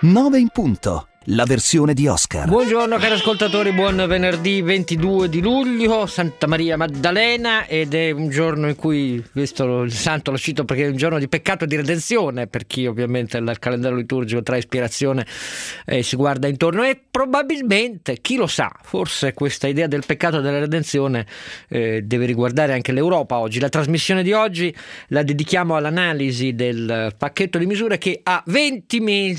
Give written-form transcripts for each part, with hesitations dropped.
9 in punto. La versione di Oscar. Buongiorno cari ascoltatori, buon venerdì 22 di luglio, Santa Maria Maddalena, ed è un giorno in cui, visto il santo lo cito perché è un giorno di peccato e di redenzione per chi ovviamente il calendario liturgico trae ispirazione e si guarda intorno, e probabilmente, chi lo sa, forse questa idea del peccato e della redenzione deve riguardare anche l'Europa oggi. La trasmissione di oggi la dedichiamo all'analisi del pacchetto di misure che ha 20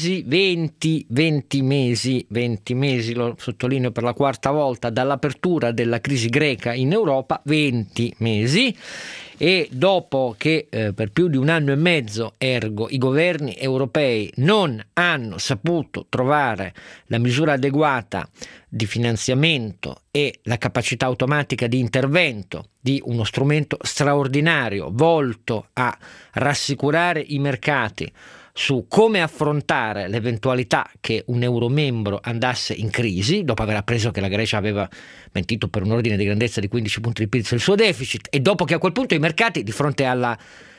mesi, lo sottolineo per la quarta volta, dall'apertura della crisi greca in Europa, 20 mesi, e dopo che per più di un anno e mezzo, ergo, i governi europei non hanno saputo trovare la misura adeguata di finanziamento e la capacità automatica di intervento di uno strumento straordinario volto a rassicurare i mercati su come affrontare l'eventualità che un euromembro andasse in crisi, dopo aver appreso che la Grecia aveva mentito per un ordine di grandezza di 15 punti di PIL sul suo deficit, e dopo che a quel punto i mercati, di fronte alla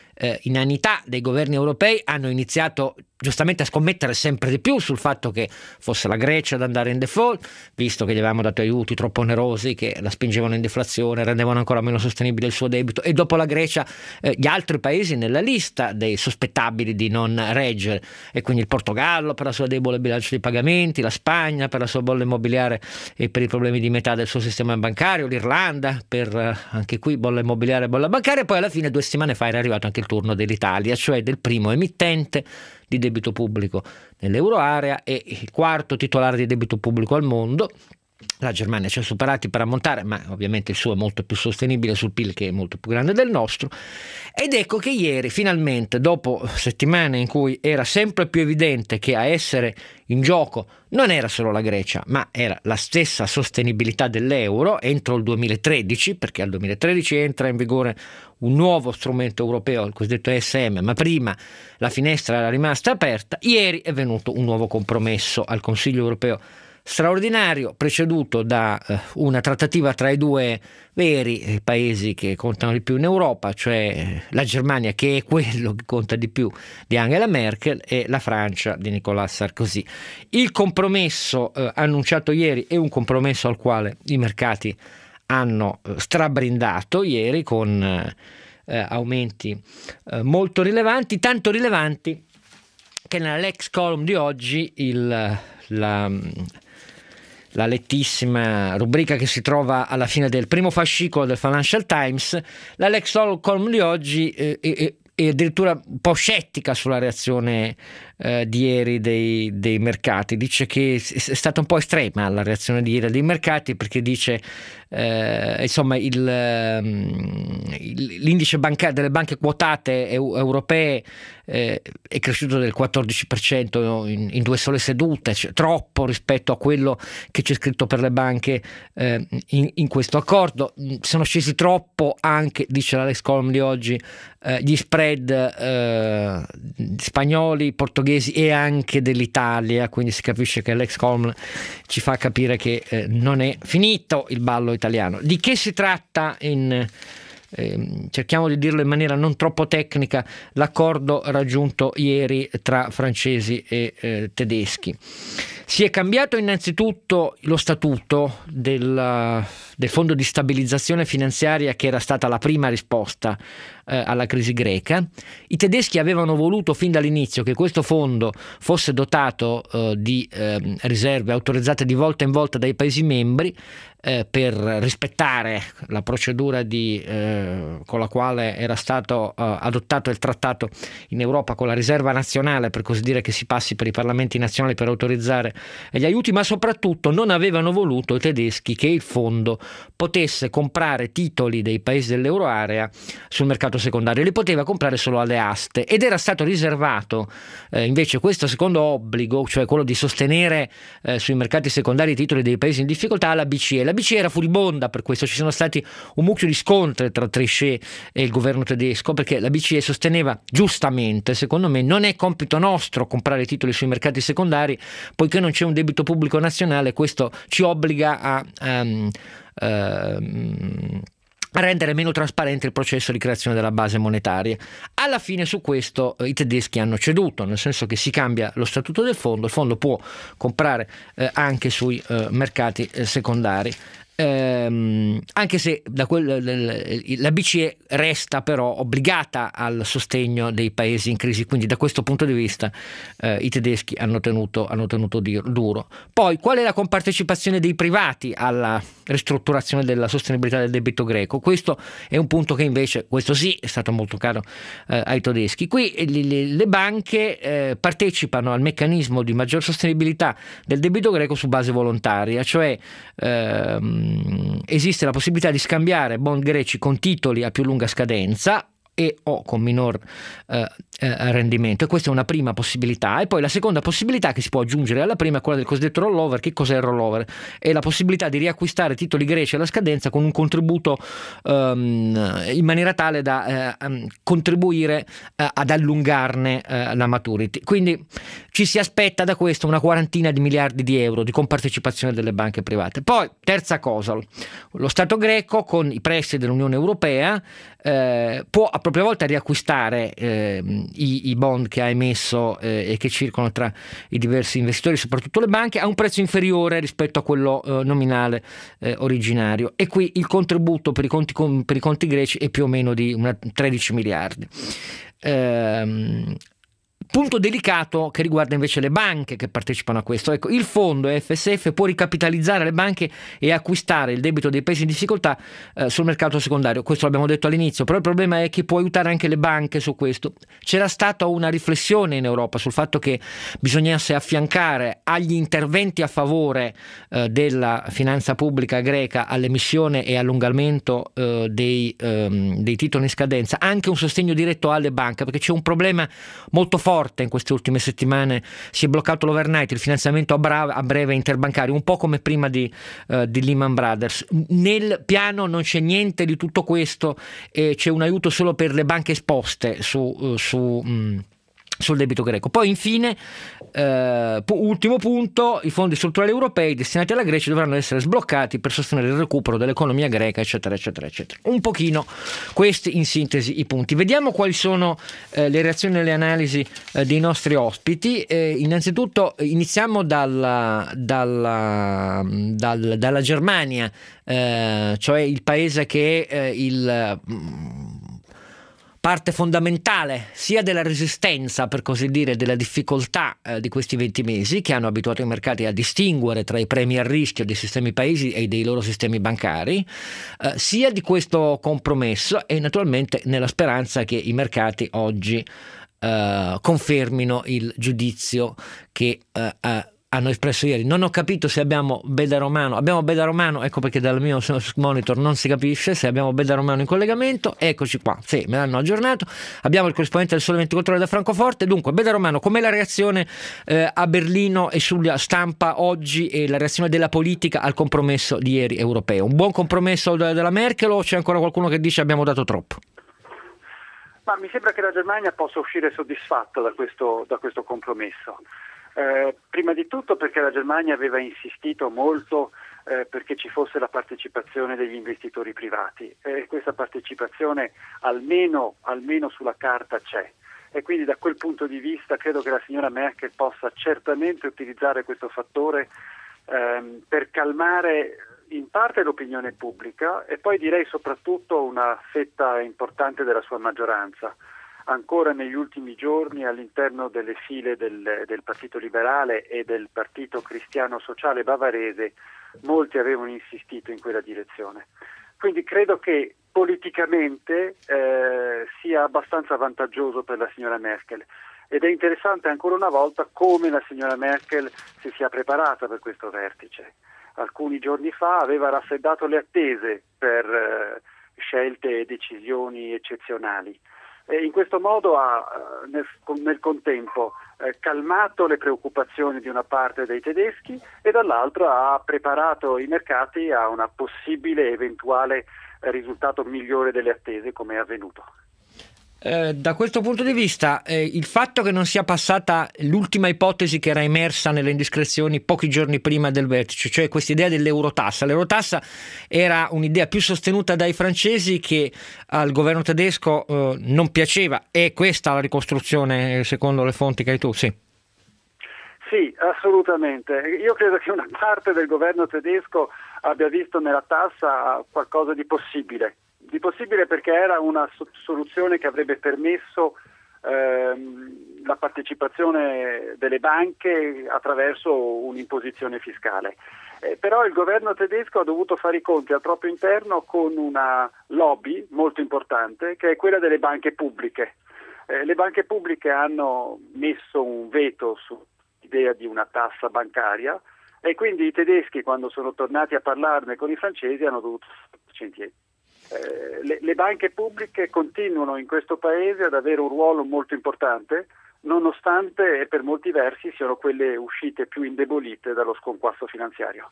inanità dei governi europei, hanno iniziato giustamente a scommettere sempre di più sul fatto che fosse la Grecia ad andare in default, visto che gli avevamo dato aiuti troppo onerosi che la spingevano in deflazione, rendevano ancora meno sostenibile il suo debito, e dopo la Grecia gli altri paesi nella lista dei sospettabili di non reggere, e quindi il Portogallo per la sua debole bilancio di pagamenti, la Spagna per la sua bolla immobiliare e per i problemi di metà del suo sistema bancario, l'Irlanda per anche qui bolla immobiliare e bolla bancaria, e poi alla fine 2 settimane fa era arrivato anche il turno dell'Italia, cioè del primo emittente di debito pubblico nell'euroarea e il quarto titolare di debito pubblico al mondo. La Germania ci ha superati per ammontare, ma ovviamente il suo è molto più sostenibile sul PIL, che è molto più grande del nostro. Ed ecco che ieri, finalmente, dopo settimane in cui era sempre più evidente che a essere in gioco non era solo la Grecia, ma era la stessa sostenibilità dell'euro entro il 2013, perché al 2013 entra in vigore un nuovo strumento europeo, il cosiddetto ESM, ma prima la finestra era rimasta aperta. Ieri è venuto un nuovo compromesso al Consiglio europeo straordinario, preceduto da una trattativa tra i due veri paesi che contano di più in Europa, cioè la Germania, che è quello che conta di più, di Angela Merkel, e la Francia di Nicolas Sarkozy. Il compromesso annunciato ieri è un compromesso al quale i mercati hanno strabrindato ieri, con aumenti molto rilevanti, tanto rilevanti che nella Lex Column di oggi la lettissima rubrica che si trova alla fine del primo fascicolo del Financial Times, la Lex Column di oggi è addirittura un po' scettica sulla reazione di ieri dei mercati. Dice che è stata un po' estrema la reazione di ieri dei mercati, perché dice insomma l'indice delle banche quotate europee è cresciuto del 14% in 2 sole sedute, cioè troppo rispetto a quello che c'è scritto per le banche in questo accordo. Sono scesi troppo anche, dice la Lex Column di oggi, gli spread spagnoli, portoghesi e anche dell'Italia, quindi si capisce che Lex Column ci fa capire che non è finito il ballo italiano. Di che si tratta? Cerchiamo di dirlo in maniera non troppo tecnica: l'accordo raggiunto ieri tra francesi e tedeschi. Si è cambiato innanzitutto lo statuto del fondo di stabilizzazione finanziaria, che era stata la prima risposta alla crisi greca. I tedeschi avevano voluto fin dall'inizio che questo fondo fosse dotato di riserve autorizzate di volta in volta dai Paesi membri, per rispettare la procedura con la quale era stato adottato il trattato in Europa, con la riserva nazionale, per così dire, che si passi per i parlamenti nazionali per autorizzare gli aiuti, ma soprattutto non avevano voluto i tedeschi che il fondo potesse comprare titoli dei paesi dell'euroarea sul mercato secondario, li poteva comprare solo alle aste, ed era stato riservato invece questo secondo obbligo, cioè quello di sostenere sui mercati secondari i titoli dei paesi in difficoltà, alla BCE. La BCE era furibonda per questo, ci sono stati un mucchio di scontri tra Trichet e il governo tedesco, perché la BCE sosteneva, giustamente secondo me, non è compito nostro comprare titoli sui mercati secondari, poiché non c'è un debito pubblico nazionale, questo ci obbliga a a rendere meno trasparente il processo di creazione della base monetaria. Alla fine su questo i tedeschi hanno ceduto, nel senso che si cambia lo statuto del fondo, il fondo può comprare anche sui mercati secondari. Anche se la BCE resta però obbligata al sostegno dei paesi in crisi, quindi da questo punto di vista i tedeschi hanno tenuto duro. Poi qual è la compartecipazione dei privati alla ristrutturazione della sostenibilità del debito greco? Questo è un punto che invece, questo sì, è stato molto caro ai tedeschi. Qui le banche partecipano al meccanismo di maggior sostenibilità del debito greco su base volontaria, cioè esiste la possibilità di scambiare bond greci con titoli a più lunga scadenza e o con minor rendimento, e questa è una prima possibilità. E poi la seconda possibilità che si può aggiungere alla prima è quella del cosiddetto rollover. Che cos'è il rollover? È la possibilità di riacquistare titoli greci alla scadenza con un contributo in maniera tale da contribuire ad allungarne la maturity. Quindi ci si aspetta da questo una quarantina di miliardi di euro di compartecipazione delle banche private. Poi terza cosa, lo Stato greco con i prestiti dell'Unione Europea può a propria volta riacquistare i bond che ha emesso e che circolano tra i diversi investitori, soprattutto le banche, a un prezzo inferiore rispetto a quello nominale originario, e qui il contributo per i conti greci è più o meno di 13 miliardi. Punto delicato che riguarda invece le banche che partecipano a questo. Ecco, il fondo EFSF può ricapitalizzare le banche e acquistare il debito dei paesi in difficoltà sul mercato secondario. Questo l'abbiamo detto all'inizio, però il problema è che può aiutare anche le banche su questo. C'era stata una riflessione in Europa sul fatto che bisognasse affiancare agli interventi a favore della finanza pubblica greca, all'emissione e allungamento dei titoli in scadenza, anche un sostegno diretto alle banche, perché c'è un problema molto forte in queste ultime settimane. Si è bloccato l'overnight, il finanziamento a breve interbancario, un po' come prima di Lehman Brothers. Nel piano non c'è niente di tutto questo, c'è un aiuto solo per le banche esposte sul debito greco. Poi infine, ultimo punto, i fondi strutturali europei destinati alla Grecia dovranno essere sbloccati per sostenere il recupero dell'economia greca, eccetera eccetera eccetera. Un pochino questi in sintesi i punti. Vediamo quali sono le reazioni e le analisi dei nostri ospiti. Innanzitutto iniziamo dalla Germania, cioè il paese che è il parte fondamentale sia della resistenza, per così dire, della difficoltà di questi 20 mesi che hanno abituato i mercati a distinguere tra i premi a rischio dei sistemi paesi e dei loro sistemi bancari, sia di questo compromesso e naturalmente nella speranza che i mercati oggi confermino il giudizio che hanno espresso ieri. Non ho capito se abbiamo Beda Romano, ecco perché dal mio monitor non si capisce se abbiamo Beda Romano in collegamento. Eccoci qua, sì, me l'hanno aggiornato. Abbiamo il corrispondente del Sole 24 Ore da Francoforte. Dunque, Beda Romano, com'è la reazione a Berlino e sulla stampa oggi e la reazione della politica al compromesso di ieri europeo? Un buon compromesso della Merkel o c'è ancora qualcuno che dice abbiamo dato troppo? Ma mi sembra che la Germania possa uscire soddisfatta da questo compromesso. Prima di tutto perché la Germania aveva insistito molto perché ci fosse la partecipazione degli investitori privati, e questa partecipazione almeno sulla carta c'è, e quindi da quel punto di vista credo che la signora Merkel possa certamente utilizzare questo fattore per calmare in parte l'opinione pubblica e poi direi soprattutto una fetta importante della sua maggioranza. Ancora negli ultimi giorni all'interno delle file del Partito Liberale e del Partito Cristiano Sociale bavarese molti avevano insistito in quella direzione. Quindi credo che politicamente sia abbastanza vantaggioso per la signora Merkel, ed è interessante ancora una volta come la signora Merkel si sia preparata per questo vertice. Alcuni giorni fa aveva raffreddato le attese per scelte e decisioni eccezionali. E in questo modo ha nel contempo calmato le preoccupazioni di una parte dei tedeschi e dall'altro ha preparato i mercati a una possibile eventuale risultato migliore delle attese, come è avvenuto. Da questo punto di vista, il fatto che non sia passata l'ultima ipotesi che era emersa nelle indiscrezioni pochi giorni prima del vertice, cioè questa idea dell'eurotassa. L'eurotassa era un'idea più sostenuta dai francesi che al governo tedesco non piaceva. È questa la ricostruzione secondo le fonti che hai tu? Sì. Sì, assolutamente. Io credo che una parte del governo tedesco abbia visto nella tassa qualcosa di possibile perché era una soluzione che avrebbe permesso la partecipazione delle banche attraverso un'imposizione fiscale. Però il governo tedesco ha dovuto fare i conti al proprio interno con una lobby molto importante che è quella delle banche pubbliche. Le banche pubbliche hanno messo un veto sull'idea di una tassa bancaria e quindi i tedeschi, quando sono tornati a parlarne con i francesi, hanno dovuto farci indietro. Le banche pubbliche continuano in questo paese ad avere un ruolo molto importante, nonostante per molti versi siano quelle uscite più indebolite dallo sconquasso finanziario.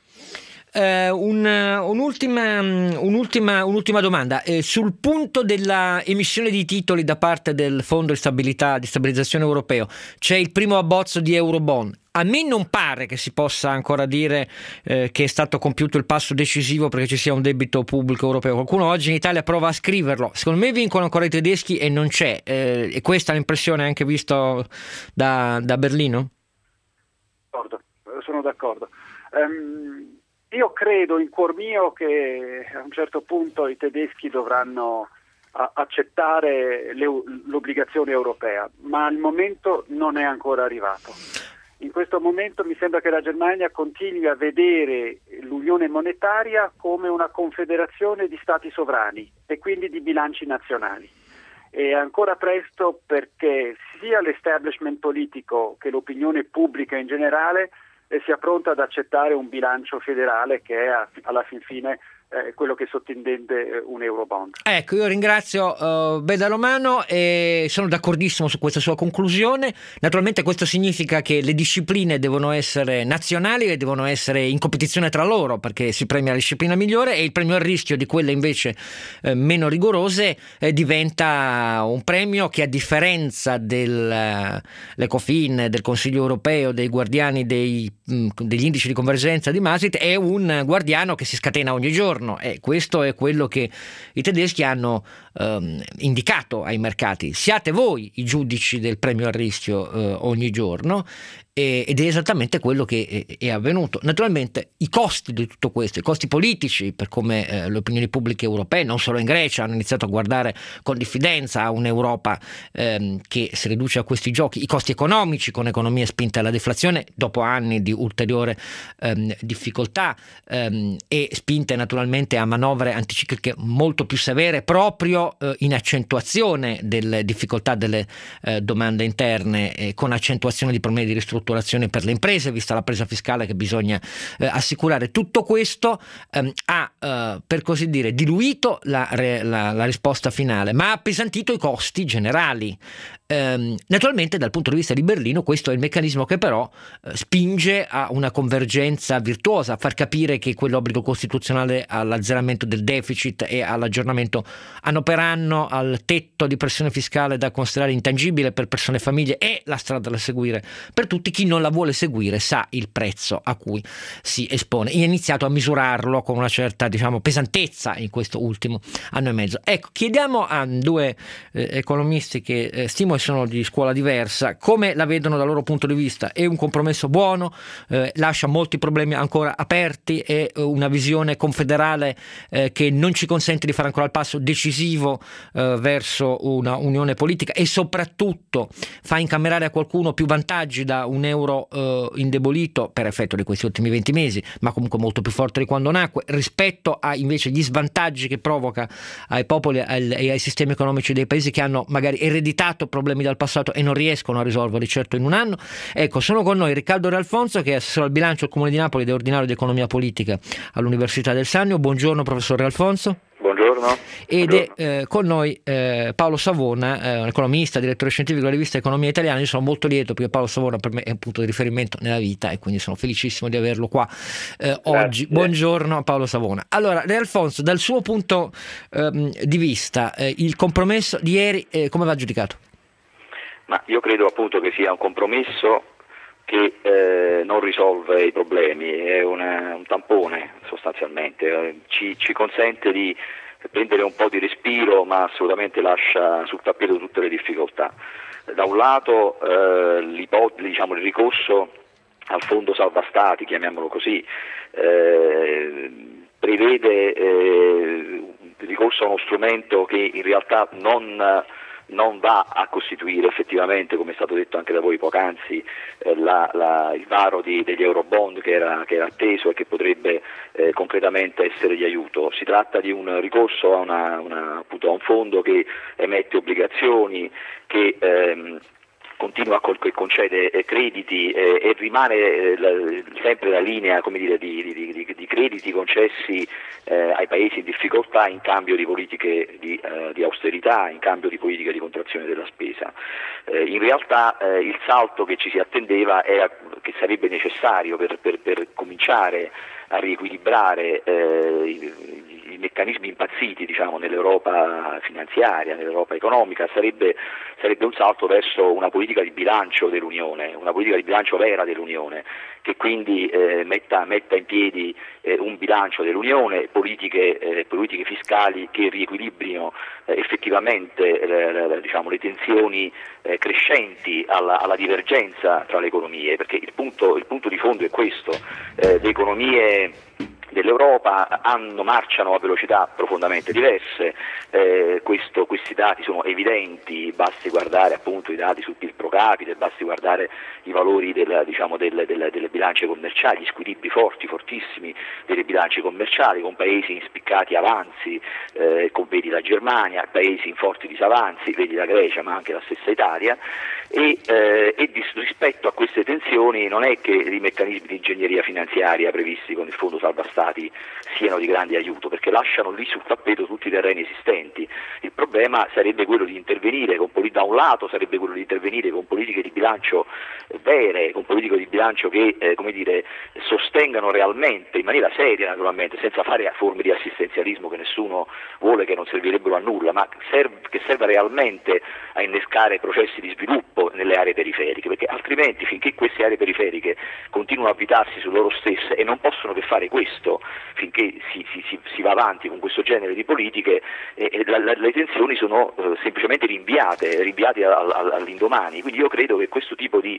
Un'ultima domanda. Sul punto della emissione di titoli da parte del Fondo di stabilizzazione europeo, c'è il primo abbozzo di Eurobond. A me non pare che si possa ancora dire che è stato compiuto il passo decisivo perché ci sia un debito pubblico europeo. Qualcuno oggi in Italia prova a scriverlo. Secondo me vincono ancora i tedeschi e non c'è. E questa è l'impressione anche visto da Berlino? Sono d'accordo. Io credo in cuor mio che a un certo punto i tedeschi dovranno accettare l'obbligazione europea, ma al momento non è ancora arrivato. In questo momento mi sembra che la Germania continui a vedere l'unione monetaria come una confederazione di stati sovrani e quindi di bilanci nazionali. È ancora presto perché sia l'establishment politico che l'opinione pubblica in generale sia pronta ad accettare un bilancio federale che è alla fin fine quello che sottintende un Eurobond. Ecco, io ringrazio Beda Romano e sono d'accordissimo su questa sua conclusione. Naturalmente questo significa che le discipline devono essere nazionali e devono essere in competizione tra loro, perché si premia la disciplina migliore e il premio al rischio di quelle invece meno rigorose diventa un premio che, a differenza dell'Ecofin, del Consiglio europeo, dei guardiani degli indici di convergenza di Maastricht, è un guardiano che si scatena ogni giorno. E questo è quello che i tedeschi hanno indicato ai mercati. Siate voi i giudici del premio al rischio ogni giorno, ed è esattamente quello che è avvenuto. Naturalmente i costi di tutto questo, i costi politici, per come le opinioni pubbliche europee, non solo in Grecia, hanno iniziato a guardare con diffidenza a un'Europa che si riduce a questi giochi, i costi economici, con economie spinte alla deflazione dopo anni di ulteriore difficoltà e spinte naturalmente a manovre anticicliche molto più severe, proprio in accentuazione delle difficoltà delle domande interne, con accentuazione di problemi di ristrutturazione per le imprese, vista la presa fiscale che bisogna assicurare. Tutto questo ha per così dire diluito la risposta finale, ma ha appesantito i costi generali. Naturalmente dal punto di vista di Berlino questo è il meccanismo che però spinge a una convergenza virtuosa, a far capire che quell'obbligo costituzionale all'azzeramento del deficit e all'aggiornamento anno per anno al tetto di pressione fiscale da considerare intangibile per persone e famiglie è la strada da seguire per tutti. Chi non la vuole seguire sa il prezzo a cui si espone. Io ho iniziato a misurarlo con una certa, pesantezza in questo ultimo anno e mezzo. Ecco, chiediamo a due economisti che stimo e sono di scuola diversa come la vedono dal loro punto di vista. È un compromesso buono? Lascia molti problemi ancora aperti? È una visione confederale che non ci consente di fare ancora il passo decisivo verso una unione politica, e soprattutto fa incamerare a qualcuno più vantaggi da un euro indebolito per effetto di questi ultimi 20 mesi, ma comunque molto più forte di quando nacque, rispetto a invece gli svantaggi che provoca ai popoli e ai sistemi economici dei paesi che hanno magari ereditato problemi dal passato e non riescono a risolverli certo in un anno. Ecco, sono con noi Riccardo Re Alfonso, che è assessore al bilancio al Comune di Napoli ed è ordinario di economia politica all'Università del Sannio. Buongiorno professor Re Alfonso. Buongiorno. buongiorno. Ed è con noi Paolo Savona, un economista, direttore scientifico della rivista Economia Italiana. Io sono molto lieto perché Paolo Savona per me è un punto di riferimento nella vita e quindi sono felicissimo di averlo qua oggi. Buongiorno a Paolo Savona. Allora, De Alfonso, dal suo punto di vista, il compromesso di ieri come va giudicato? Ma io credo appunto che sia un compromesso che non risolve i problemi, è un tampone sostanzialmente, ci consente di prendere un po' di respiro, ma assolutamente lascia sul tappeto tutte le difficoltà. Da un lato il ricorso al fondo salva stati, chiamiamolo così, prevede il ricorso a uno strumento che in realtà non va a costituire effettivamente, come è stato detto anche da voi poc'anzi, il varo degli eurobond che era atteso e che potrebbe concretamente essere di aiuto. Si tratta di un ricorso appunto a un fondo che emette obbligazioni, che che concede crediti e rimane sempre la linea, come dire, di crediti concessi ai paesi in difficoltà in cambio di politiche di austerità, in cambio di politiche di contrazione della spesa. In realtà il salto che ci si attendeva era che sarebbe necessario per cominciare a riequilibrare i meccanismi impazziti, diciamo, nell'Europa finanziaria, nell'Europa economica, sarebbe un salto verso una politica di bilancio dell'Unione, una politica di bilancio vera dell'Unione, che quindi metta in piedi un bilancio dell'Unione, politiche fiscali che riequilibrino effettivamente le tensioni crescenti alla divergenza tra le economie, perché il punto di fondo è questo: le economie dell'Europa marciano a velocità profondamente diverse, questi dati sono evidenti, basti guardare appunto i dati sul PIL pro capite, basti guardare i valori delle bilance commerciali, gli squilibri fortissimi delle bilance commerciali, con paesi in spiccati avanzi, vedi la Germania, paesi in forti disavanzi, vedi la Grecia, ma anche la stessa Italia, e rispetto a queste tensioni non è che i meccanismi di ingegneria finanziaria previsti con il fondo salva stati siano di grande aiuto, perché lasciano lì sul tappeto tutti i terreni esistenti. Il problema sarebbe quello di intervenire da un lato sarebbe quello di intervenire con politiche di bilancio vere, con politiche di bilancio che sostengano realmente, in maniera seria naturalmente, senza fare forme di assistenzialismo che nessuno vuole, che non servirebbero a nulla, ma che serva realmente a innescare processi di sviluppo nelle aree periferiche, perché altrimenti, finché queste aree periferiche continuano a avvitarsi su loro stesse, e non possono che fare questo finché si va avanti con questo genere di politiche, le tensioni sono semplicemente rinviate all'indomani. Quindi io credo che questo tipo di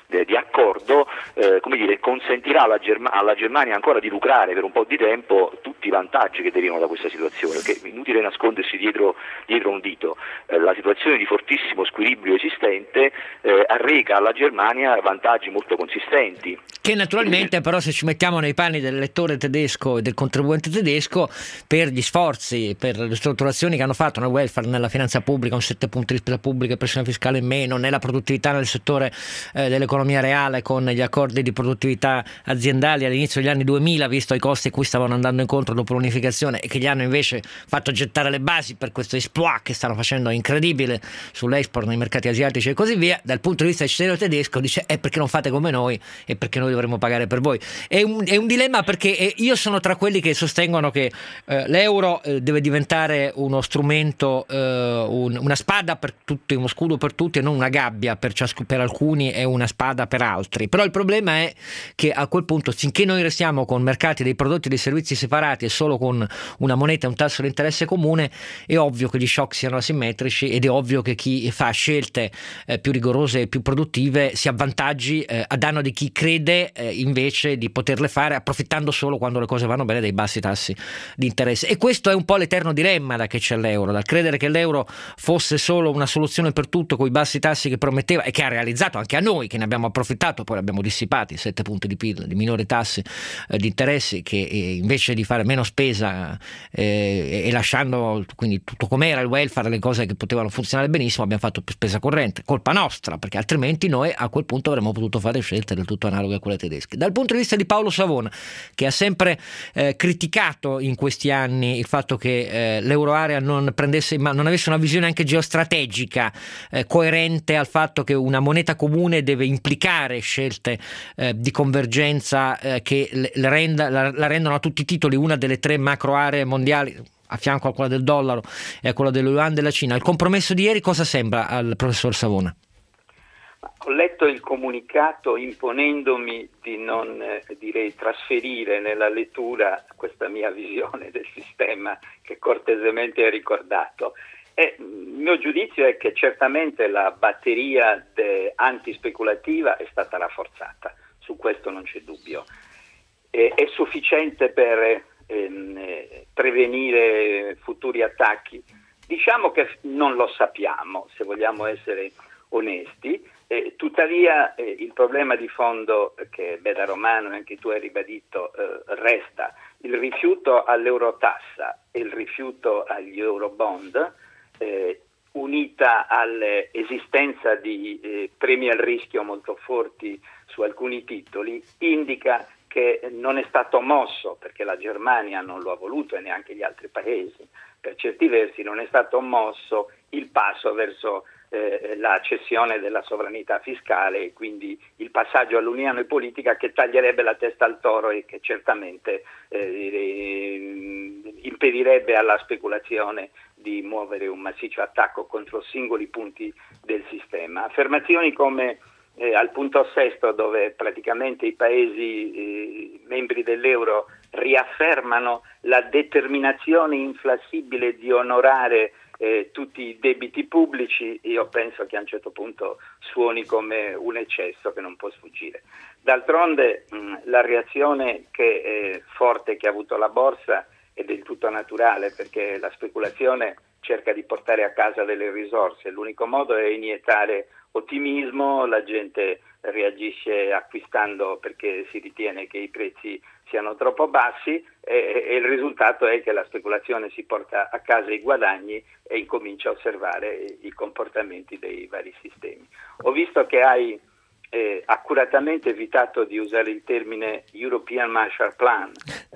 accordo consentirà alla Germania ancora di lucrare per un po' di tempo tutti i vantaggi che derivano da questa situazione, perché è inutile nascondersi dietro un dito. La situazione di fortissimo squilibrio esistente arreca alla Germania vantaggi molto consistenti, che naturalmente però, se ci mettiamo nei panni del lettore tedesco e del contribuente tedesco, per gli sforzi, per le strutturazioni che hanno fatto nel welfare, nella finanza pubblica, un 7 punti di spesa pubblica e pressione fiscale in meno, nella produttività nel settore dell'economia reale, con gli accordi di produttività aziendali all'inizio degli anni 2000, visto i costi a cui stavano andando incontro dopo l'unificazione, e che gli hanno invece fatto gettare le basi per questo exploit che stanno facendo incredibile sull'export nei mercati asiatici e così via. Dal punto di vista del cittadino tedesco dice: perché non fate come noi e perché noi dovremmo pagare per voi? È un dilemma, perché io sono tra quelli che sostengono che l'euro deve diventare uno strumento, una spada per tutti, uno scudo per tutti, e non una gabbia per alcuni e una spada per altri. Però il problema è che a quel punto, finché noi restiamo con mercati dei prodotti e dei servizi separati e solo con una moneta e un tasso di interesse comune, è ovvio che gli shock siano asimmetrici, ed è ovvio che chi fa scelte più rigorose e più produttive si avvantaggi a danno di chi crede invece di poterle fare approfittando solo quando le cose vanno bene dei bassi tassi di interesse. E questo è un po' l'eterno dilemma da che c'è l'euro, dal credere che l'euro fosse solo una soluzione per tutto con i bassi tassi che prometteva, e che ha realizzato anche a noi, che ne abbiamo approfittato, poi l'abbiamo dissipati, 7 punti di PIL, di minori tassi di interessi, che invece di fare meno spesa e lasciando quindi tutto com'era, il welfare, le cose che potevano funzionare benissimo, abbiamo fatto più spesa corrente, colpa nostra, perché altrimenti noi a quel punto avremmo potuto fare scelte del tutto analoghe a quelle tedesche. Dal punto di vista di Paolo Savona, che ha sempre criticato in questi anni il fatto che l'euroarea non avesse una visione anche geostrategica coerente al fatto che una moneta comune deve implicare scelte di convergenza che la rendono a tutti i titoli una delle 3 macro aree mondiali, a fianco a quella del dollaro e a quella dello yuan della Cina. Il compromesso di ieri cosa sembra al professor Savona? Ho letto il comunicato imponendomi di non trasferire nella lettura questa mia visione del sistema che cortesemente hai ricordato. Il mio giudizio è che certamente la batteria antispeculativa è stata rafforzata, su questo non c'è dubbio. È sufficiente per prevenire futuri attacchi? Diciamo che non lo sappiamo, se vogliamo essere onesti. Tuttavia il problema di fondo che da Romano anche tu hai ribadito resta: il rifiuto all'eurotassa e il rifiuto agli eurobond, unita all'esistenza di premi al rischio molto forti su alcuni titoli, indica che non è stato mosso, perché la Germania non lo ha voluto e neanche gli altri paesi, per certi versi non è stato mosso il passo verso la cessione della sovranità fiscale e quindi il passaggio all'unione politica, che taglierebbe la testa al toro e che certamente impedirebbe alla speculazione di muovere un massiccio attacco contro singoli punti del sistema. Affermazioni come al punto 6, dove praticamente i paesi membri dell'euro riaffermano la determinazione inflessibile di onorare tutti i debiti pubblici, io penso che a un certo punto suoni come un eccesso che non può sfuggire. D'altronde la reazione forte che ha avuto la borsa è del tutto naturale, perché la speculazione cerca di portare a casa delle risorse, l'unico modo è iniettare ottimismo, la gente reagisce acquistando perché si ritiene che i prezzi siano troppo bassi e il risultato è che la speculazione si porta a casa i guadagni e incomincia a osservare i comportamenti dei vari sistemi. Ho visto che hai accuratamente evitato di usare il termine European Marshall Plan,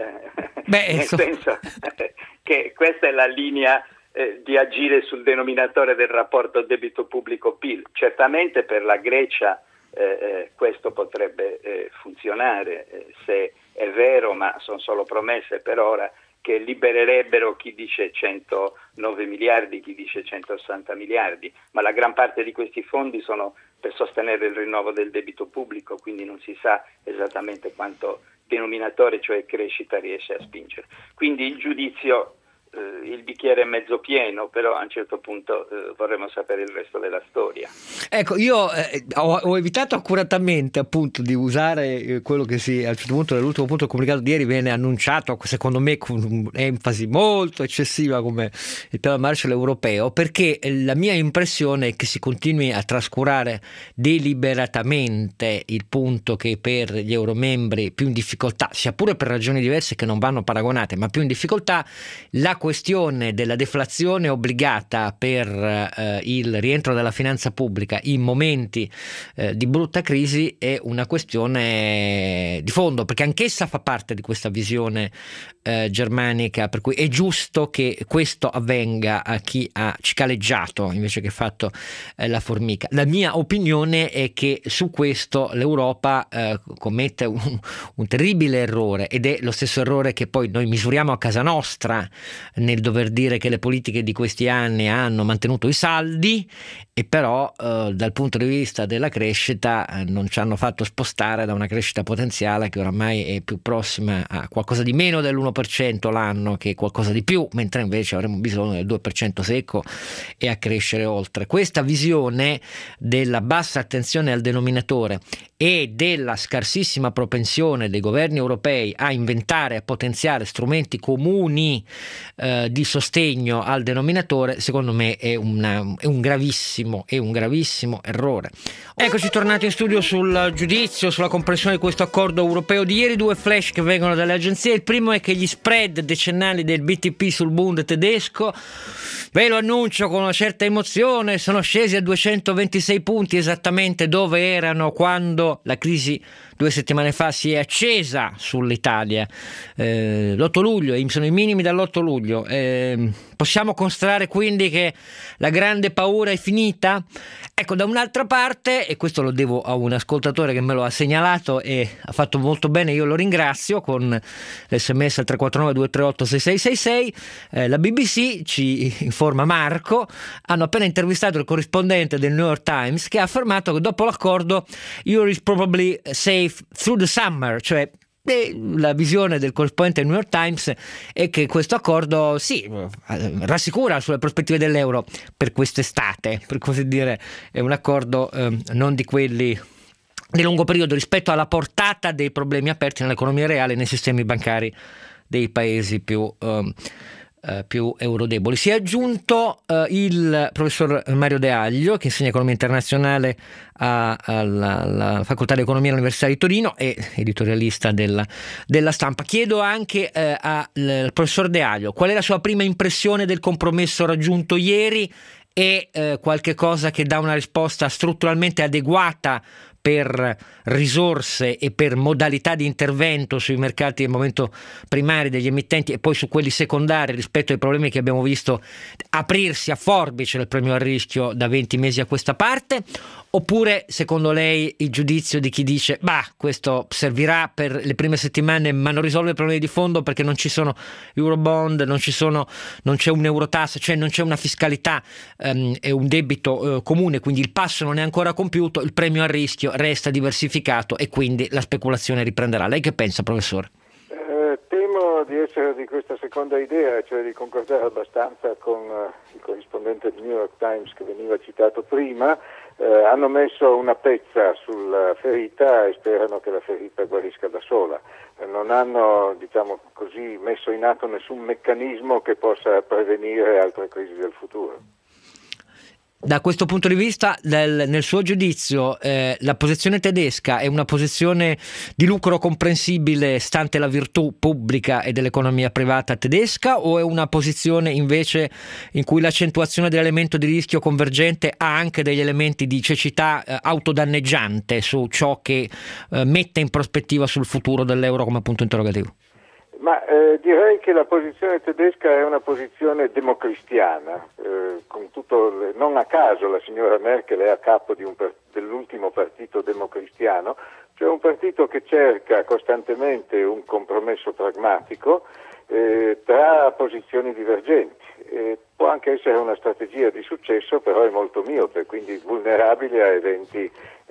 nel senso che questa è la linea di agire sul denominatore del rapporto debito pubblico-PIL. Certamente per la Grecia questo potrebbe funzionare, se è vero, ma sono solo promesse per ora, che libererebbero chi dice 109 miliardi, chi dice 160 miliardi, ma la gran parte di questi fondi sono per sostenere il rinnovo del debito pubblico, quindi non si sa esattamente quanto denominatore, cioè crescita, riesce a spingere. Quindi il giudizio, il bicchiere è mezzo pieno, però a un certo punto vorremmo sapere il resto della storia. Ecco, io ho evitato accuratamente appunto di usare quello che a un certo punto nell'ultimo punto del comunicato di ieri viene annunciato, secondo me con un'enfasi molto eccessiva, come il piano Marshall europeo, perché la mia impressione è che si continui a trascurare deliberatamente il punto che per gli euromembri più in difficoltà, sia pure per ragioni diverse che non vanno paragonate, ma più in difficoltà, la questione della deflazione obbligata per il rientro della finanza pubblica in momenti di brutta crisi è una questione di fondo, perché anch'essa fa parte di questa visione germanica, per cui è giusto che questo avvenga a chi ha cicaleggiato invece che fatto la formica. La mia opinione è che su questo l'Europa commette un terribile errore, ed è lo stesso errore che poi noi misuriamo a casa nostra nel dover dire che le politiche di questi anni hanno mantenuto i saldi e però dal punto di vista della crescita non ci hanno fatto spostare da una crescita potenziale che oramai è più prossima a qualcosa di meno dell'1% l'anno che qualcosa di più, mentre invece avremo bisogno del 2% secco e a crescere oltre. Questa visione della bassa attenzione al denominatore e della scarsissima propensione dei governi europei a inventare, a potenziare strumenti comuni di sostegno al denominatore, secondo me è un gravissimo errore. Eccoci tornati in studio sul giudizio sulla comprensione di questo accordo europeo di ieri. Due flash che vengono dalle agenzie. Il primo è che gli spread decennali del BTP sul Bund tedesco, ve lo annuncio con una certa emozione, sono scesi a 226 punti, esattamente dove erano quando la crisi 2 settimane fa si è accesa sull'Italia, l'8 luglio, sono i minimi dall'8 luglio. Possiamo constatare quindi che la grande paura è finita? Ecco, da un'altra parte, e questo lo devo a un ascoltatore che me lo ha segnalato e ha fatto molto bene, io lo ringrazio, con l'SMS al 349 238 6666, la BBC, ci informa Marco, hanno appena intervistato il corrispondente del New York Times che ha affermato che dopo l'accordo Europe is probably safe through the summer, cioè la visione del corrispondente del New York Times è che questo accordo rassicura sulle prospettive dell'euro per quest'estate, per così dire. È un accordo non di quelli di lungo periodo rispetto alla portata dei problemi aperti nell'economia reale e nei sistemi bancari dei paesi più eurodeboli. Si è aggiunto il professor Mario De Aglio, che insegna economia internazionale alla Facoltà di Economia all'Università di Torino e editorialista della Stampa. Chiedo anche al professor De Aglio qual è la sua prima impressione del compromesso raggiunto ieri e qualche cosa che dà una risposta strutturalmente adeguata per risorse e per modalità di intervento sui mercati al momento primari degli emittenti e poi su quelli secondari rispetto ai problemi che abbiamo visto aprirsi a forbice del premio al rischio da 20 mesi a questa parte, oppure secondo lei il giudizio di chi dice questo servirà per le prime settimane ma non risolve i problemi di fondo perché non ci sono Eurobond, non c'è un Eurotassa, cioè non c'è una fiscalità e un debito comune, quindi il passo non è ancora compiuto, il premio al rischio resta diversificato e quindi la speculazione riprenderà. Lei che pensa, professore? Temo di essere di questa seconda idea, cioè di concordare abbastanza con il corrispondente del New York Times che veniva citato prima. Hanno messo una pezza sulla ferita e sperano che la ferita guarisca da sola. Non hanno, così, messo in atto nessun meccanismo che possa prevenire altre crisi del futuro. Da questo punto di vista, nel suo giudizio, la posizione tedesca è una posizione di lucro comprensibile stante la virtù pubblica e dell'economia privata tedesca, o è una posizione invece in cui l'accentuazione dell'elemento di rischio convergente ha anche degli elementi di cecità autodanneggiante su ciò che mette in prospettiva sul futuro dell'euro come punto interrogativo? Ma direi che la posizione tedesca è una posizione democristiana, non a caso la signora Merkel è a capo dell'ultimo partito democristiano, cioè un partito che cerca costantemente un compromesso pragmatico tra posizioni divergenti. Può anche essere una strategia di successo, però è molto miope, quindi vulnerabile a eventi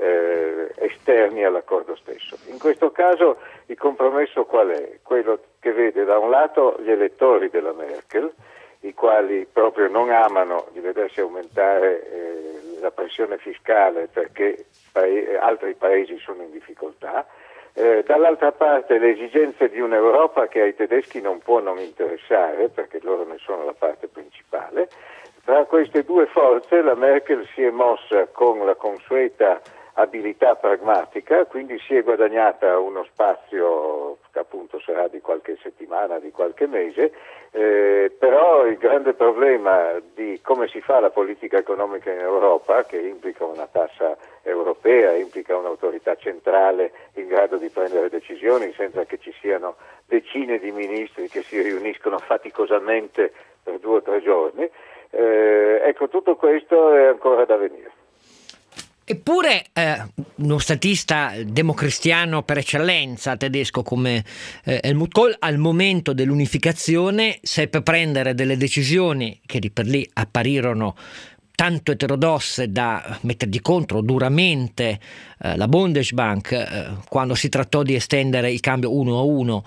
esterni all'accordo stesso. In questo caso il compromesso qual è? Quello che vede da un lato gli elettori della Merkel, i quali proprio non amano di vedersi aumentare la pressione fiscale perché altri paesi sono in difficoltà, dall'altra parte le esigenze di un'Europa che ai tedeschi non può non interessare perché loro ne sono la parte principale. Tra queste due forze la Merkel si è mossa con la consueta abilità pragmatica, quindi si è guadagnata uno spazio che appunto sarà di qualche settimana, di qualche mese, però il grande problema di come si fa la politica economica in Europa, che implica una tassa europea, implica un'autorità centrale in grado di prendere decisioni senza che ci siano decine di ministri che si riuniscono faticosamente per 2 o 3 giorni, ecco, tutto questo è ancora da venire. Eppure uno statista democristiano per eccellenza tedesco come Helmut Kohl al momento dell'unificazione seppe prendere delle decisioni che lì per lì apparirono tanto eterodosse da mettergli contro duramente la Bundesbank quando si trattò di estendere il cambio 1-1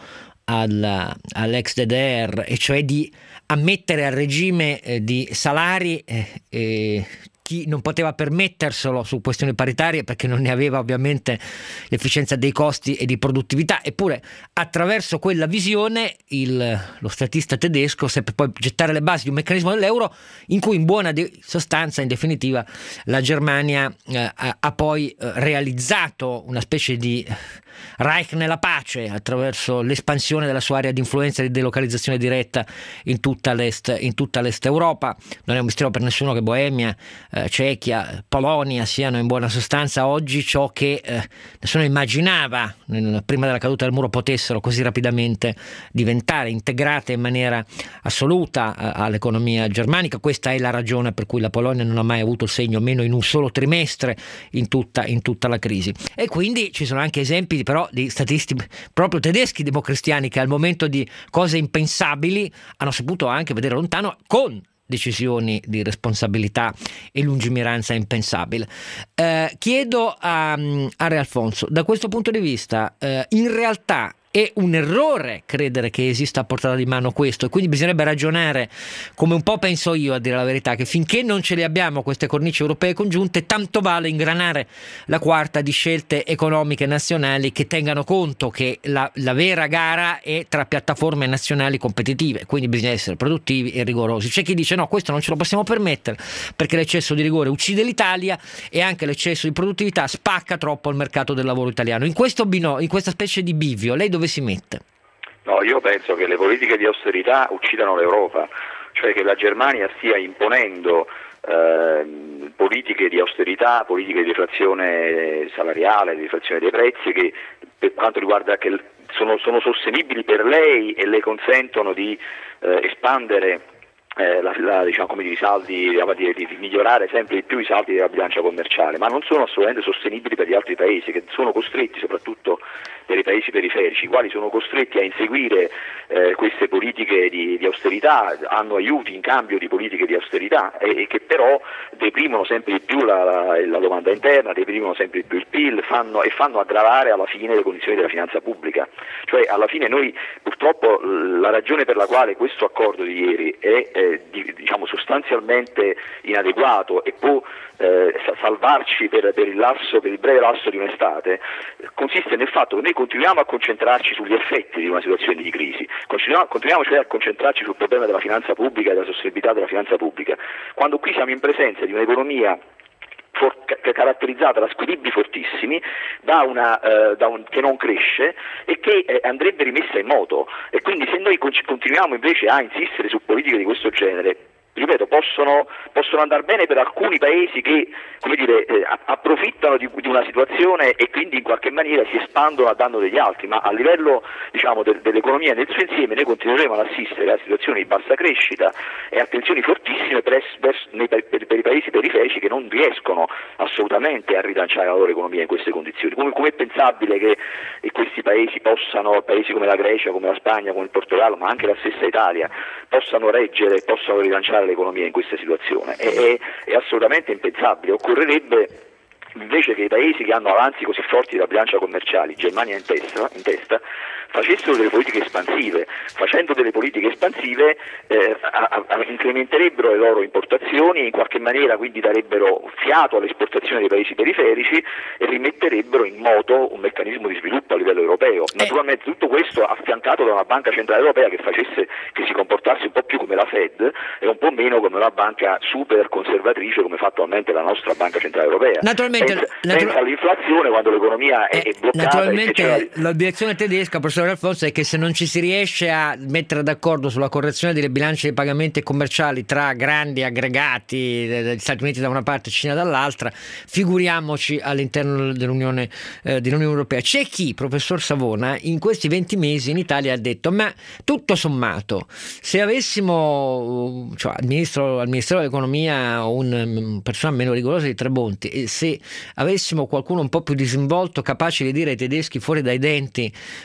all'ex DDR, e cioè di ammettere al regime di salari chi non poteva permetterselo su questioni paritarie perché non ne aveva ovviamente l'efficienza dei costi e di produttività. Eppure attraverso quella visione lo statista tedesco seppe poi gettare le basi di un meccanismo dell'euro in cui in buona sostanza, in definitiva, la Germania ha poi realizzato una specie di Reich nella pace attraverso l'espansione della sua area di influenza e di delocalizzazione diretta in tutta l'est Europa. Non è un mistero per nessuno che Boemia, Cechia, Polonia siano in buona sostanza oggi ciò che nessuno immaginava prima della caduta del muro potessero così rapidamente diventare, integrate in maniera assoluta all'economia germanica. Questa è la ragione per cui la Polonia non ha mai avuto il segno meno in un solo trimestre in tutta la crisi. E quindi ci sono anche esempi però di statisti proprio tedeschi democristiani che al momento di cose impensabili hanno saputo anche vedere lontano con decisioni di responsabilità e lungimiranza impensabile. Chiedo a Re Alfonso, da questo punto di vista in realtà è un errore credere che esista a portata di mano questo, e quindi bisognerebbe ragionare, come un po' penso io a dire la verità, che finché non ce le abbiamo queste cornici europee congiunte, tanto vale ingranare la quarta di scelte economiche nazionali che tengano conto che la vera gara è tra piattaforme nazionali competitive, quindi bisogna essere produttivi e rigorosi. C'è chi dice no, questo non ce lo possiamo permettere perché l'eccesso di rigore uccide l'Italia e anche l'eccesso di produttività spacca troppo il mercato del lavoro italiano. In questa specie di bivio lei dove si mette? No, io penso che le politiche di austerità uccidano l'Europa, cioè che la Germania stia imponendo politiche di austerità, politiche di deflazione salariale, di deflazione dei prezzi che per quanto riguarda che sono sostenibili per lei e le consentono di espandere diciamo come dire, i saldi, di migliorare sempre di più i saldi della bilancia commerciale, ma non sono assolutamente sostenibili per gli altri paesi che sono costretti, soprattutto per i paesi periferici, i quali sono costretti a inseguire queste politiche di austerità, hanno aiuti in cambio di politiche di austerità e che però deprimono sempre di più la domanda interna, deprimono sempre di più il PIL, fanno aggravare alla fine le condizioni della finanza pubblica. Cioè alla fine noi purtroppo la ragione per la quale questo accordo di ieri è diciamo sostanzialmente inadeguato e può salvarci per il breve lasso di un'estate consiste nel fatto che noi continuiamo a concentrarci sugli effetti di una situazione di crisi, continuiamo cioè a concentrarci sul problema della finanza pubblica e della sostenibilità della finanza pubblica, quando qui siamo in presenza di un'economia caratterizzata da squilibri fortissimi, che non cresce e che andrebbe rimessa in moto, e quindi se noi continuiamo invece a insistere su politiche di questo genere, ripeto, possono andare bene per alcuni paesi che, come dire, approfittano di una situazione e quindi in qualche maniera si espandono a danno degli altri, ma a livello diciamo dell'economia nel suo insieme noi continueremo ad assistere a situazioni di bassa crescita e a tensioni fortissime per i paesi periferici che non riescono assolutamente a rilanciare la loro economia in queste condizioni. Come è pensabile che questi paesi come la Grecia, come la Spagna, come il Portogallo, ma anche la stessa Italia, possano reggere e possano rilanciare l'economia in questa situazione? È assolutamente impensabile. Occorrerebbe invece che i paesi che hanno avanzi così forti della bilancia commerciale, Germania in testa, facessero delle politiche espansive. Facendo delle politiche espansive incrementerebbero le loro importazioni e in qualche maniera quindi darebbero fiato all'esportazione dei paesi periferici e rimetterebbero in moto un meccanismo di sviluppo a livello europeo. Naturalmente tutto questo affiancato da una banca centrale europea che si comportasse un po' più come la Fed e un po' meno come una banca super conservatrice come fa attualmente la nostra banca centrale europea. Pensa all'inflazione quando l'economia è bloccata. Naturalmente l'obiezione tedesca, professor Alfonso, è che se non ci si riesce a mettere d'accordo sulla correzione delle bilance dei pagamenti commerciali tra grandi aggregati degli Stati Uniti da una parte e Cina dall'altra, figuriamoci all'interno dell'Unione Europea. C'è chi, professor Savona, in questi 20 mesi in Italia ha detto: ma tutto sommato, se avessimo al Ministero dell'Economia un persona meno rigorosa di Tremonti, e se avessimo qualcuno un po' più disinvolto, capace di dire ai tedeschi fuori dai denti: cari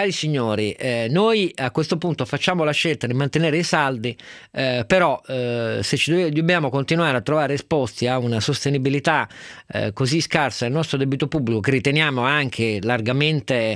cari signori, noi a questo punto facciamo la scelta di mantenere i saldi, però se ci dobbiamo continuare a trovare esposti a una sostenibilità così scarsa del nostro debito pubblico, che riteniamo anche largamente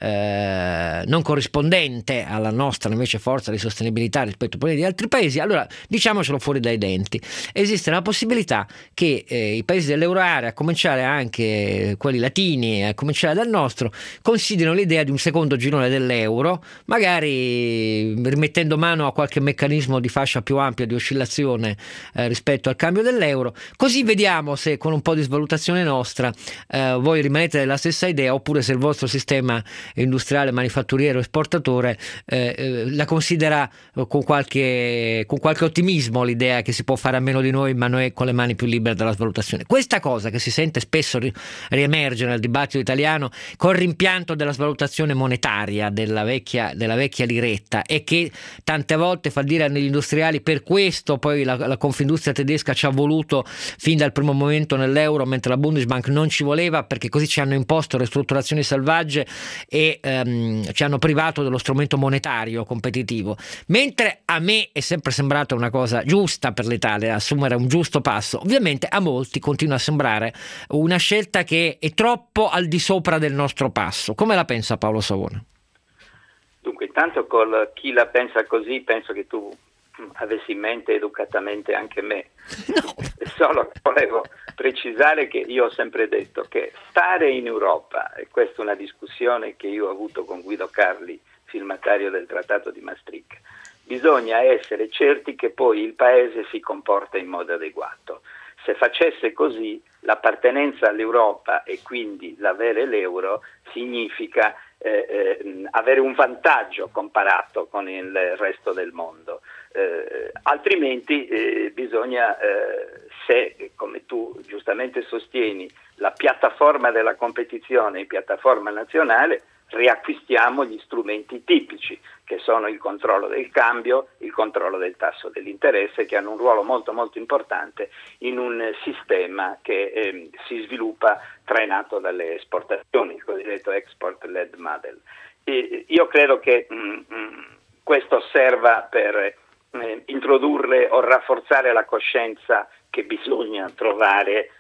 non corrispondente alla nostra invece forza di sostenibilità rispetto a quelli di altri paesi, allora diciamocelo fuori dai denti: esiste la possibilità che i paesi dell'euroarea, a cominciare anche quelli latini, a cominciare dal nostro, considerino l'idea di un secondo girone dell'euro, magari rimettendo mano a qualche meccanismo di fascia più ampia di oscillazione rispetto al cambio dell'euro, così vediamo se con un po' di svalutazione nostra voi rimanete della stessa idea, oppure se il vostro sistema industriale, manifatturiero, esportatore la considera con qualche ottimismo l'idea che si può fare a meno di noi, ma noi con le mani più libere dalla svalutazione. Questa cosa che si sente spesso riemerge nel dibattito italiano, col rimpianto della svalutazione monetaria della vecchia liretta, e che tante volte fa dire agli industriali: per questo poi la Confindustria tedesca ci ha voluto fin dal primo momento nell'euro, mentre la Bundesbank non ci voleva, perché così ci hanno imposto ristrutturazioni selvagge e ci hanno privato dello strumento monetario competitivo. Mentre a me è sempre sembrata una cosa giusta per l'Italia assumere un giusto passo, ovviamente a molti continua a sembrare una scelta che è troppo al di sopra del nostro passo. Come la pensa Paolo Savona? Dunque, intanto con chi la pensa così, penso che tu avessi in mente educatamente anche me. No. Solo volevo precisare che io ho sempre detto che stare in Europa, e questa è una discussione che io ho avuto con Guido Carli, firmatario del Trattato di Maastricht, bisogna essere certi che poi il Paese si comporta in modo adeguato. Se facesse così, l'appartenenza all'Europa e quindi l'avere l'euro significa avere un vantaggio comparato con il resto del mondo. Altrimenti bisogna, se come tu giustamente sostieni, la piattaforma della competizione è piattaforma nazionale, riacquistiamo gli strumenti tipici, che sono il controllo del cambio, il controllo del tasso dell'interesse, che hanno un ruolo molto molto importante in un sistema che si sviluppa trainato dalle esportazioni, il cosiddetto export-led model. E io credo che questo serva per introdurre o rafforzare la coscienza che bisogna trovare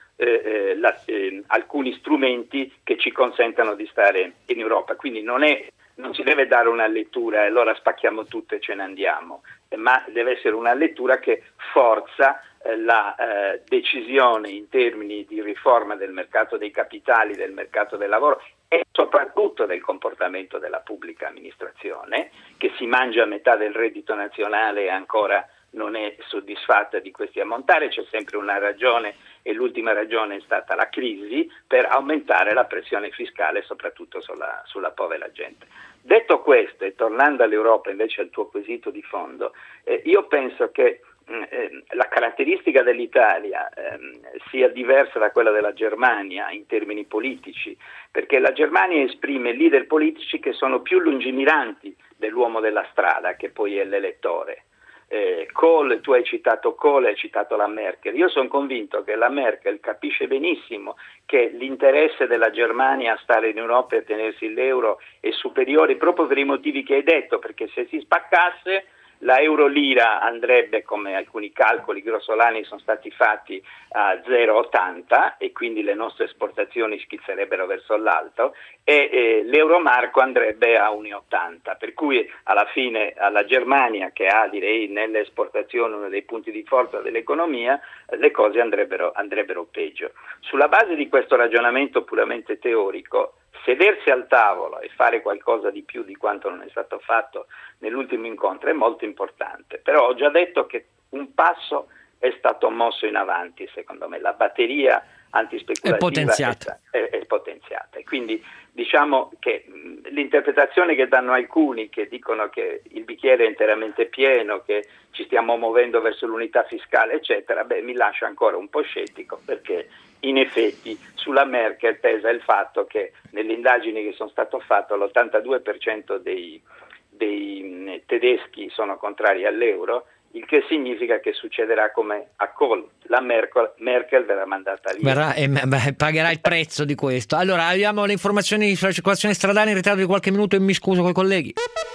alcuni strumenti che ci consentano di stare in Europa. Quindi non si deve dare una lettura e allora spacchiamo tutto e ce ne andiamo, ma deve essere una lettura che forza la decisione in termini di riforma del mercato dei capitali, del mercato del lavoro e soprattutto del comportamento della pubblica amministrazione, che si mangia metà del reddito nazionale e ancora non è soddisfatta di questi ammontari. C'è sempre una ragione, e l'ultima ragione è stata la crisi, per aumentare la pressione fiscale soprattutto sulla povera gente. Detto questo, e tornando all'Europa invece al tuo quesito di fondo, io penso che la caratteristica dell'Italia sia diversa da quella della Germania in termini politici, perché la Germania esprime leader politici che sono più lungimiranti dell'uomo della strada, che poi è l'elettore. Kohl, tu hai citato Kohl, hai citato la Merkel. Io sono convinto che la Merkel capisce benissimo che l'interesse della Germania a stare in Europa e a tenersi l'euro è superiore proprio per i motivi che hai detto, perché se si spaccasse la euro-lira andrebbe, come alcuni calcoli grossolani sono stati fatti, a 0,80 e quindi le nostre esportazioni schizzerebbero verso l'alto, e l'euro-marco andrebbe a 1,80, per cui alla fine alla Germania, che ha direi nelle esportazioni uno dei punti di forza dell'economia, le cose andrebbero peggio. Sulla base di questo ragionamento puramente teorico, sedersi al tavolo e fare qualcosa di più di quanto non è stato fatto nell'ultimo incontro è molto importante, però ho già detto che un passo è stato mosso in avanti, secondo me la batteria antispeculativa è potenziata, e quindi diciamo che l'interpretazione che danno alcuni, che dicono che il bicchiere è interamente pieno, che ci stiamo muovendo verso l'unità fiscale eccetera, mi lascia ancora un po' scettico, perché in effetti sulla Merkel pesa il fatto che nelle indagini che sono state fatte l'82% dei tedeschi sono contrari all'euro il che significa che succederà come a Kohl, la Merkel verrà mandata lì. Pagherà il prezzo di questo. Allora, abbiamo le informazioni sulla circolazione stradale in ritardo di qualche minuto e mi scuso con i colleghi.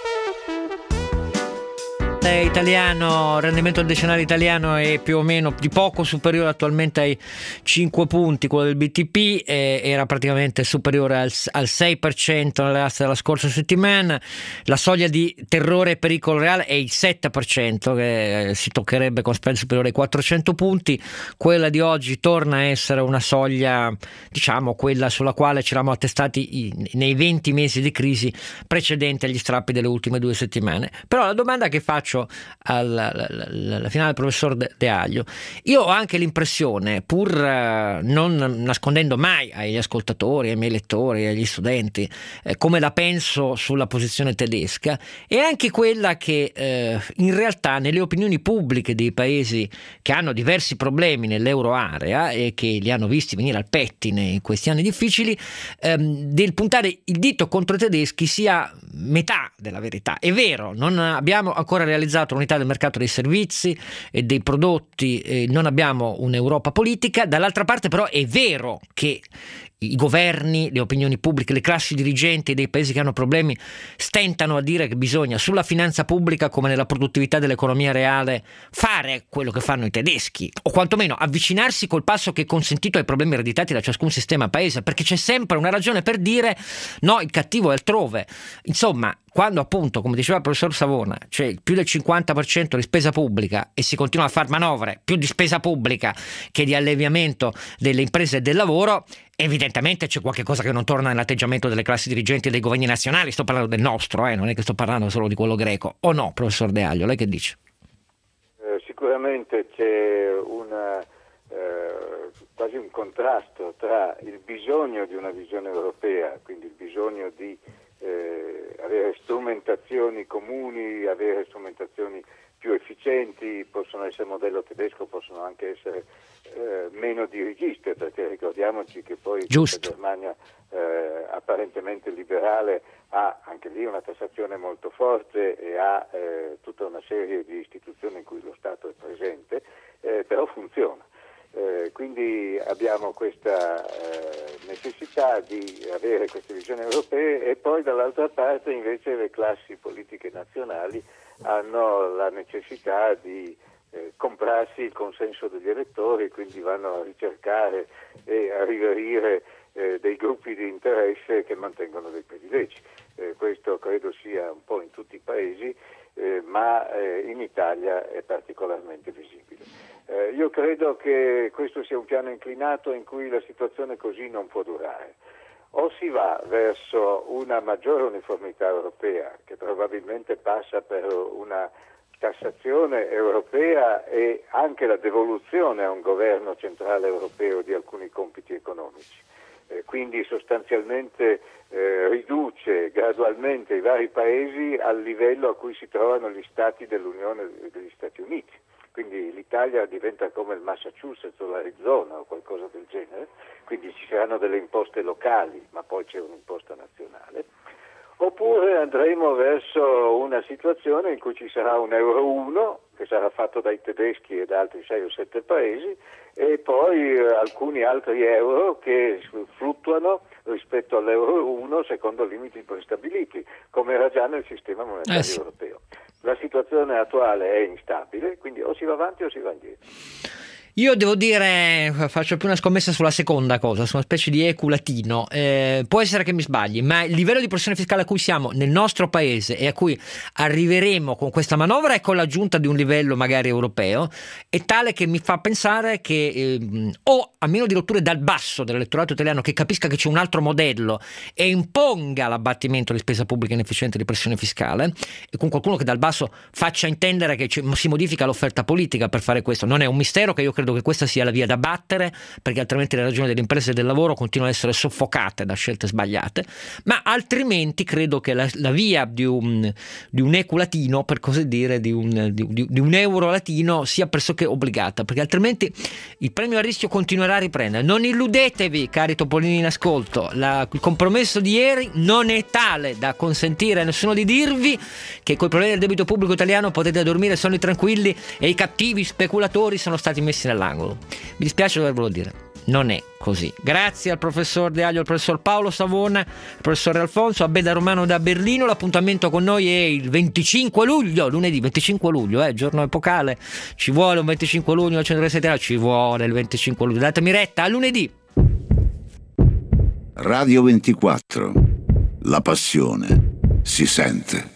Italiano, il rendimento del decennale italiano è più o meno di poco superiore attualmente ai 5 punti, quello del BTP era praticamente superiore al 6% nell'asta della scorsa settimana, la soglia di terrore e pericolo reale è il 7%, che si toccherebbe con spread superiore ai 400 punti, quella di oggi torna a essere una soglia, diciamo quella sulla quale ci eravamo attestati nei 20 mesi di crisi precedenti agli strappi delle ultime 2 settimane. Però la domanda che faccio alla finale del professor De Aglio, io ho anche l'impressione, pur non nascondendo mai agli ascoltatori, ai miei lettori, agli studenti come la penso sulla posizione tedesca, è anche quella che in realtà nelle opinioni pubbliche dei paesi che hanno diversi problemi nell'euroarea e che li hanno visti venire al pettine in questi anni difficili, del puntare il dito contro i tedeschi sia metà della verità. È vero, non abbiamo ancora realizzato l'unità del mercato dei servizi e dei prodotti, non abbiamo un'Europa politica, dall'altra parte però è vero che i governi, le opinioni pubbliche, le classi dirigenti dei paesi che hanno problemi stentano a dire che bisogna sulla finanza pubblica come nella produttività dell'economia reale fare quello che fanno i tedeschi, o quantomeno avvicinarsi col passo che è consentito ai problemi ereditati da ciascun sistema paese, perché c'è sempre una ragione per dire no, il cattivo è altrove. Insomma, quando appunto, come diceva il professor Savona, c'è più del 50% di spesa pubblica e si continua a fare manovre più di spesa pubblica che di alleviamento delle imprese e del lavoro, evidentemente c'è qualche cosa che non torna nell'atteggiamento delle classi dirigenti e dei governi nazionali. Sto parlando del nostro, non è che sto parlando solo di quello greco. O no, professor De Aglio, lei che dice? Sicuramente c'è quasi un contrasto tra il bisogno di una visione europea, quindi il bisogno di avere strumentazioni comuni, avere strumentazioni più efficienti, possono essere modello tedesco, possono anche essere meno dirigiste, perché ricordiamoci che poi la Germania apparentemente liberale ha anche lì una tassazione molto forte e ha tutta una serie di istituzioni in cui lo Stato è presente, però funziona. Quindi abbiamo questa necessità di avere queste visioni europee e poi dall'altra parte invece le classi politiche nazionali hanno la necessità di comprarsi il consenso degli elettori, quindi vanno a ricercare e a riverire dei gruppi di interesse che mantengono dei privilegi. Questo credo sia un po' in tutti i paesi, ma in Italia è particolarmente visibile. Io credo che questo sia un piano inclinato in cui la situazione così non può durare. O si va verso una maggiore uniformità europea, che probabilmente passa per una tassazione europea e anche la devoluzione a un governo centrale europeo di alcuni compiti economici. Quindi sostanzialmente riduce gradualmente i vari paesi al livello a cui si trovano gli stati dell'Unione degli Stati Uniti. Quindi l'Italia diventa come il Massachusetts o l'Arizona o qualcosa del genere, quindi ci saranno delle imposte locali, ma poi c'è un'imposta nazionale. Oppure andremo verso una situazione in cui ci sarà un euro 1 che sarà fatto dai tedeschi e da altri 6 o 7 paesi e poi alcuni altri euro che fluttuano rispetto all'euro 1 secondo limiti prestabiliti, come era già nel sistema monetario europeo. La situazione attuale è instabile, quindi o si va avanti o si va indietro. Io devo dire, faccio più una scommessa sulla seconda cosa, su una specie di ecu latino. Può essere che mi sbagli, ma il livello di pressione fiscale a cui siamo nel nostro paese e a cui arriveremo con questa manovra e con l'aggiunta di un livello magari europeo è tale che mi fa pensare che o a meno di rotture dal basso dell'elettorato italiano che capisca che c'è un altro modello e imponga l'abbattimento di spesa pubblica inefficiente e di pressione fiscale, e con qualcuno che dal basso faccia intendere che si modifica l'offerta politica per fare questo. Non è un mistero che io credo credo che questa sia la via da battere, perché altrimenti le ragioni delle imprese e del lavoro continuano ad essere soffocate da scelte sbagliate, ma altrimenti credo che la via di un eculatino, per così dire, di un euro latino sia pressoché obbligata, perché altrimenti il premio a rischio continuerà a riprendere. Non illudetevi, cari topolini in ascolto, il compromesso di ieri non è tale da consentire a nessuno di dirvi che coi problemi del debito pubblico italiano potete dormire sonni tranquilli e i cattivi speculatori sono stati messi nell'angolo. Mi dispiace dovervelo dire, non è così. Grazie al professor De Aglio, al professor Paolo Savona, al professor Alfonso, a Beda Romano da Berlino. L'appuntamento con noi è il 25 luglio, lunedì 25 luglio, giorno epocale. Ci vuole un 25 luglio al centro della ci vuole il 25 luglio. Datemi retta, a lunedì. Radio 24, la passione si sente.